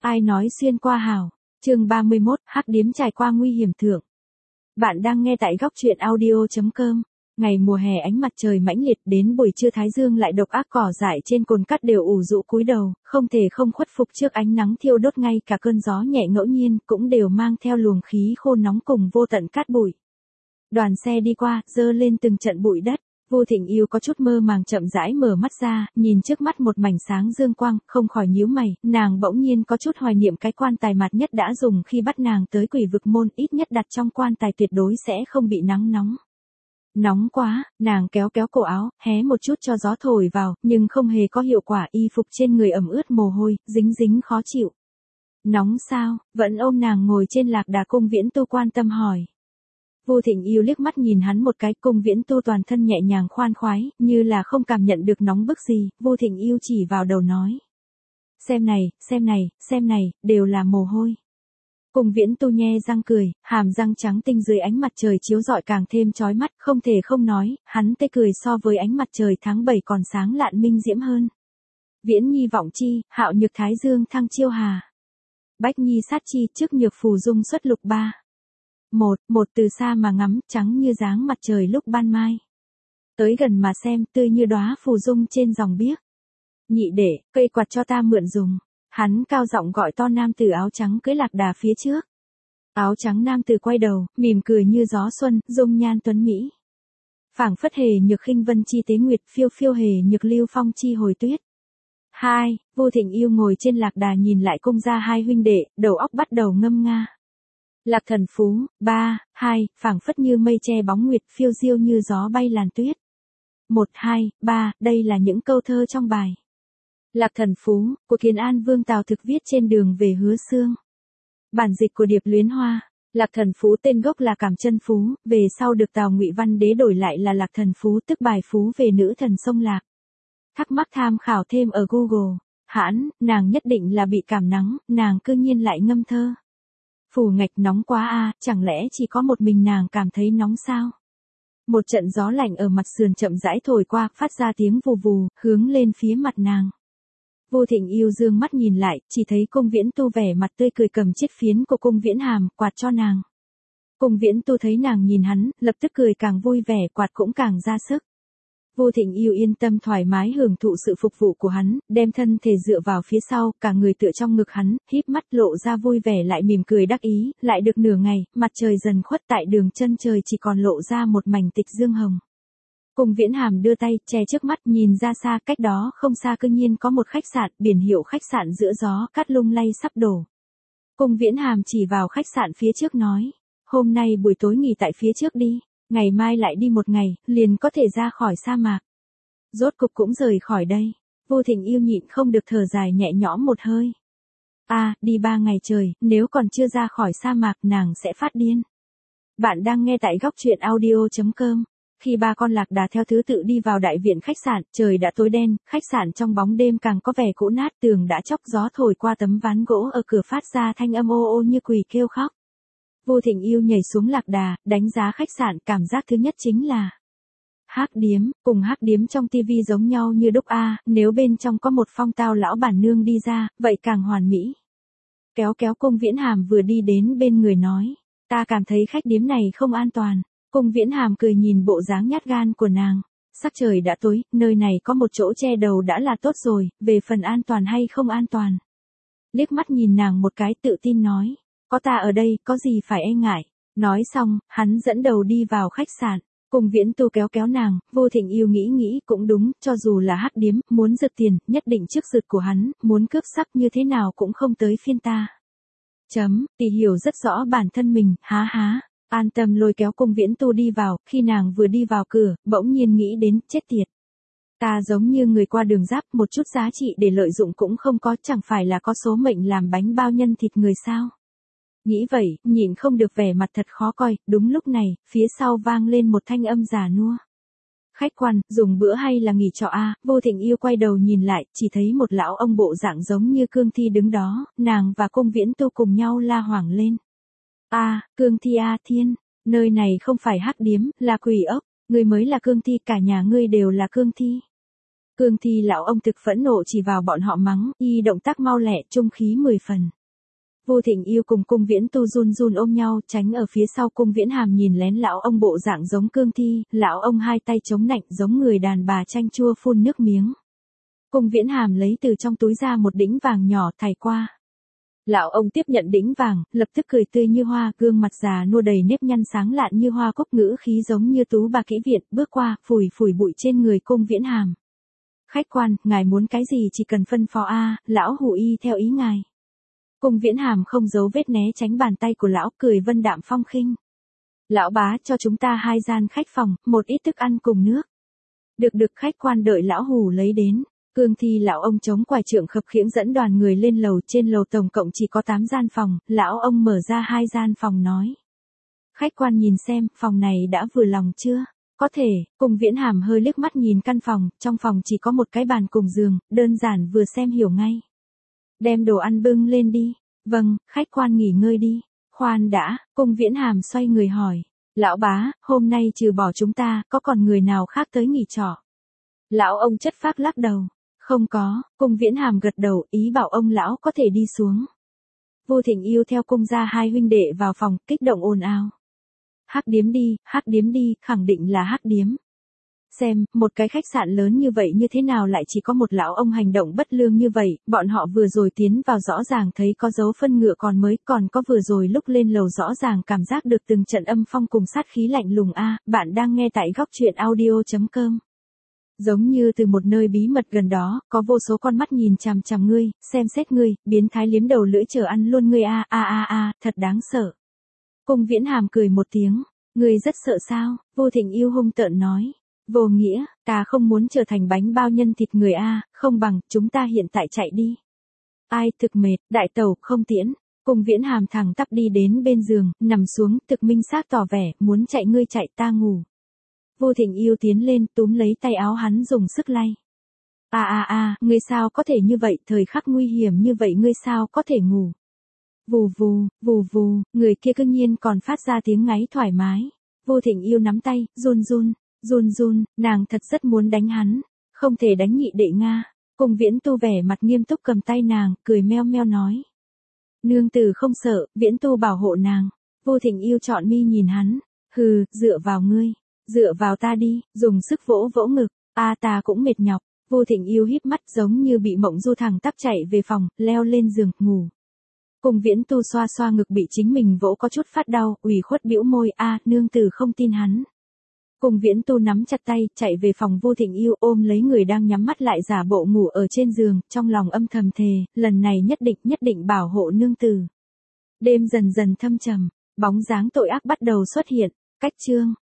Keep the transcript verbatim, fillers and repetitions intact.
Ai nói xuyên qua hào. Chương ba mươi mốt, hắc điếm trải qua nguy hiểm thượng. Bạn đang nghe tại góc truyện audio chấm com. Ngày mùa hè ánh mặt trời mãnh liệt, đến buổi trưa thái dương lại độc ác, cỏ dại trên cồn cát đều ủ rũ cúi đầu, không thể không khuất phục trước ánh nắng thiêu đốt, ngay cả cơn gió nhẹ ngẫu nhiên cũng đều mang theo luồng khí khô nóng cùng vô tận cát bụi. Đoàn xe đi qua, dơ lên từng trận bụi đất. Vu Thịnh Yêu có chút mơ màng chậm rãi mở mắt ra, nhìn trước mắt một mảnh sáng dương quang, không khỏi nhíu mày, nàng bỗng nhiên có chút hoài niệm cái quan tài mạt nhất đã dùng khi bắt nàng tới Quỷ Vực Môn, ít nhất đặt trong quan tài tuyệt đối sẽ không bị nắng nóng. Nóng quá, nàng kéo kéo cổ áo, hé một chút cho gió thổi vào, nhưng không hề có hiệu quả, y phục trên người ẩm ướt mồ hôi, dính dính khó chịu. Nóng sao? Vẫn ôm nàng ngồi trên lạc đà Cung Viễn Tu quan tâm hỏi. Vu Thịnh Yêu liếc mắt nhìn hắn một cái, Cung Viễn Tu toàn thân nhẹ nhàng khoan khoái, như là không cảm nhận được nóng bức gì, Vu Thịnh Yêu chỉ vào đầu nói. Xem này, xem này, xem này, đều là mồ hôi. Cung Viễn Tu nhe răng cười, hàm răng trắng tinh dưới ánh mặt trời chiếu rọi càng thêm chói mắt, không thể không nói, hắn tê cười so với ánh mặt trời tháng bảy còn sáng lạn minh diễm hơn. Viễn nhi vọng chi, hạo nhược thái dương thăng chiêu hà. Bách nhi sát chi, trước nhược phù dung xuất lục ba. Một, một từ xa mà ngắm, trắng như dáng mặt trời lúc ban mai. Tới gần mà xem, tươi như đóa phù dung trên dòng biếc. Nhị đệ, cây quạt cho ta mượn dùng. Hắn cao giọng gọi to nam tử áo trắng cưỡi lạc đà phía trước. Áo trắng nam tử quay đầu, mỉm cười như gió xuân, dung nhan tuấn mỹ. Phảng phất hề nhược khinh vân chi tế nguyệt, phiêu phiêu hề nhược lưu phong chi hồi tuyết. Hai, Vu Thịnh Yêu ngồi trên lạc đà nhìn lại Cung gia hai huynh đệ, đầu óc bắt đầu ngâm nga. Lạc thần phú. Ba, hai, phảng phất như mây che bóng nguyệt, phiêu diêu như gió bay làn tuyết. Một, hai, ba, đây là những câu thơ trong bài. Lạc thần phú, của Kiến An Vương Tào Thực viết trên đường về Hứa Xương. Bản dịch của Điệp Luyến Hoa. Lạc thần phú tên gốc là Cảm Chân Phú, về sau được Tào Ngụy Văn Đế đổi lại là Lạc thần phú, tức bài phú về nữ thần sông Lạc. Thắc mắc tham khảo thêm ở Google. Hãn, nàng nhất định là bị cảm nắng, nàng cư nhiên lại ngâm thơ. Phù ngạch nóng quá a, chẳng lẽ chỉ có một mình nàng cảm thấy nóng sao? Một trận gió lạnh ở mặt sườn chậm rãi thổi qua, phát ra tiếng vù vù, hướng lên phía mặt nàng. Vu Thịnh Yêu dương mắt nhìn lại, chỉ thấy Cung Viễn Tu vẻ mặt tươi cười cầm chiếc phiến của Cung Viễn Hàm, quạt cho nàng. Cung Viễn Tu thấy nàng nhìn hắn, lập tức cười càng vui vẻ, quạt cũng càng ra sức. Vu Thịnh Yêu yên tâm thoải mái hưởng thụ sự phục vụ của hắn, đem thân thể dựa vào phía sau, cả người tựa trong ngực hắn, híp mắt lộ ra vui vẻ lại mỉm cười đắc ý, lại được nửa ngày, mặt trời dần khuất, tại đường chân trời chỉ còn lộ ra một mảnh tịch dương hồng. Cung Viễn Hàm đưa tay, che trước mắt, nhìn ra xa, cách đó không xa cư nhiên có một khách sạn, biển hiệu khách sạn giữa gió cát lung lay sắp đổ. Cung Viễn Hàm chỉ vào khách sạn phía trước nói, hôm nay buổi tối nghỉ tại phía trước đi. Ngày mai lại đi một ngày, liền có thể ra khỏi sa mạc. Rốt cục cũng rời khỏi đây. Vu Thịnh Yêu nhịn không được thở dài nhẹ nhõm một hơi. A, à, đi ba ngày trời, nếu còn chưa ra khỏi sa mạc nàng sẽ phát điên. Bạn đang nghe tại góc truyện audio chấm com. Khi ba con lạc đà theo thứ tự đi vào đại viện khách sạn, trời đã tối đen, khách sạn trong bóng đêm càng có vẻ cũ nát, tường đã chóc, gió thổi qua tấm ván gỗ ở cửa phát ra thanh âm ô ô như quỷ kêu khóc. Vu Thịnh Yêu nhảy xuống lạc đà, đánh giá khách sạn, cảm giác thứ nhất chính là hắc điếm, cùng hắc điếm trong tivi giống nhau như đúc a, nếu bên trong có một phong tao lão bản nương đi ra, vậy càng hoàn mỹ. Kéo kéo Cung Viễn Hàm vừa đi đến bên người nói, ta cảm thấy khách điếm này không an toàn. Cung Viễn Hàm cười nhìn bộ dáng nhát gan của nàng, sắc trời đã tối, nơi này có một chỗ che đầu đã là tốt rồi, về phần an toàn hay không an toàn. Liếc mắt nhìn nàng một cái, tự tin nói. Có ta ở đây, có gì phải e ngại. Nói xong, hắn dẫn đầu đi vào khách sạn. Cung Viễn Tu kéo kéo nàng, Vu Thịnh Yêu nghĩ nghĩ cũng đúng, cho dù là hắc điếm, muốn rực tiền, nhất định trước rực của hắn, muốn cướp sắc như thế nào cũng không tới phiên ta. Chấm, tỷ hiểu rất rõ bản thân mình, há há. An tâm lôi kéo Cung Viễn Tu đi vào, khi nàng vừa đi vào cửa, bỗng nhiên nghĩ đến, chết tiệt. Ta giống như người qua đường giáp, một chút giá trị để lợi dụng cũng không có, chẳng phải là có số mệnh làm bánh bao nhân thịt người sao. Nghĩ vậy, nhìn không được vẻ mặt thật khó coi, đúng lúc này, phía sau vang lên một thanh âm già nua. Khách quan, dùng bữa hay là nghỉ trọ a? Vô Thịnh Yêu quay đầu nhìn lại, chỉ thấy một lão ông bộ dạng giống như Cương Thi đứng đó, nàng và Cung Viễn Tu cùng nhau la hoảng lên. A, à, Cương Thi a thiên, nơi này không phải hắc điếm, là quỷ ốc, ngươi mới là Cương Thi, cả nhà ngươi đều là Cương Thi. Cương Thi lão ông thực phẫn nộ chỉ vào bọn họ mắng, y động tác mau lẹ, trung khí mười phần. Vu Thịnh Yêu cùng Cung Viễn Tu run run ôm nhau, tránh ở phía sau. Cung Viễn Hàm nhìn lén lão ông bộ dạng giống cương thi, lão ông hai tay chống nạnh giống người đàn bà chanh chua phun nước miếng. Cung Viễn Hàm lấy từ trong túi ra một đĩnh vàng nhỏ thảy qua. Lão ông tiếp nhận đĩnh vàng, lập tức cười tươi như hoa, gương mặt già nua đầy nếp nhăn sáng lạn như hoa cúc, ngữ khí giống như tú bà kỹ viện, bước qua, phủi phủi bụi trên người Cung Viễn Hàm. Khách quan, ngài muốn cái gì chỉ cần phân phó a, lão hủ y theo ý ngài. Cung Viễn Hàm không giấu vết né tránh bàn tay của lão, cười vân đạm phong khinh. Lão bá cho chúng ta hai gian khách phòng, một ít thức ăn cùng nước. Được được, khách quan đợi lão hủ lấy đến. Cương thi lão ông chống quải trượng khập khiễng dẫn đoàn người lên lầu, trên lầu tổng cộng chỉ có tám gian phòng, lão ông mở ra hai gian phòng nói. Khách quan nhìn xem, phòng này đã vừa lòng chưa? Có thể. Cung Viễn Hàm hơi liếc mắt nhìn căn phòng, trong phòng chỉ có một cái bàn cùng giường, đơn giản vừa xem hiểu ngay. Đem đồ ăn bưng lên đi. Vâng, khách quan nghỉ ngơi đi. Khoan đã, Cung Viễn Hàm xoay người hỏi. Lão bá, hôm nay trừ bỏ chúng ta, có còn người nào khác tới nghỉ trọ? Lão ông chất phác lắc đầu. Không có. Cung Viễn Hàm gật đầu, ý bảo ông lão có thể đi xuống. Vu Thịnh Yêu theo cung gia hai huynh đệ vào phòng, kích động ồn ào. Hắc điếm đi, hắc điếm đi, khẳng định là hắc điếm. Xem, một cái khách sạn lớn như vậy như thế nào lại chỉ có một lão ông hành động bất lương như vậy, bọn họ vừa rồi tiến vào rõ ràng thấy có dấu phân ngựa còn mới, còn có vừa rồi lúc lên lầu rõ ràng cảm giác được từng trận âm phong cùng sát khí lạnh lùng a. Bạn đang nghe tại góc truyện audio chấm com. Giống như từ một nơi bí mật gần đó, có vô số con mắt nhìn chằm chằm ngươi, xem xét ngươi, biến thái liếm đầu lưỡi chờ ăn luôn ngươi a a a a, thật đáng sợ. Cung Viễn Hàm cười một tiếng, ngươi rất sợ sao? Vu Thịnh Yêu hung tợn nói. Vô nghĩa, ta không muốn trở thành bánh bao nhân thịt người a, không bằng, chúng ta hiện tại chạy đi. Ai thực mệt, đại tẩu, không tiễn. Cung Viễn Hàm thẳng tắp đi đến bên giường, nằm xuống, thực minh xác tỏ vẻ, muốn chạy ngươi chạy ta ngủ. Vu Thịnh Yêu tiến lên, túm lấy tay áo hắn dùng sức lay. A a a, ngươi sao có thể như vậy, thời khắc nguy hiểm như vậy ngươi sao có thể ngủ. Vù vù, vù vù, người kia cương nhiên còn phát ra tiếng ngáy thoải mái. Vu Thịnh Yêu nắm tay, run run, run run, nàng thật rất muốn đánh hắn, không thể đánh nhị đệ Nga. Cung Viễn Tu vẻ mặt nghiêm túc cầm tay nàng, cười meo meo nói. Nương tử không sợ, Viễn Tu bảo hộ nàng. Vu Thịnh Yêu trọn mi nhìn hắn, hừ, dựa vào ngươi, dựa vào ta đi, dùng sức vỗ vỗ ngực, a ta cũng mệt nhọc. Vu Thịnh Yêu híp mắt giống như bị mộng du thẳng tắp chạy về phòng, leo lên giường, ngủ. Cung Viễn Tu xoa xoa ngực bị chính mình vỗ có chút phát đau, ủy khuất bĩu môi, a, nương tử không tin hắn. Cung Viễn Tu nắm chặt tay, chạy về phòng Vu Thịnh Yêu ôm lấy người đang nhắm mắt lại giả bộ ngủ ở trên giường, trong lòng âm thầm thề, lần này nhất định nhất định bảo hộ nương tử. Đêm dần dần thâm trầm, bóng dáng tội ác bắt đầu xuất hiện, cách chương.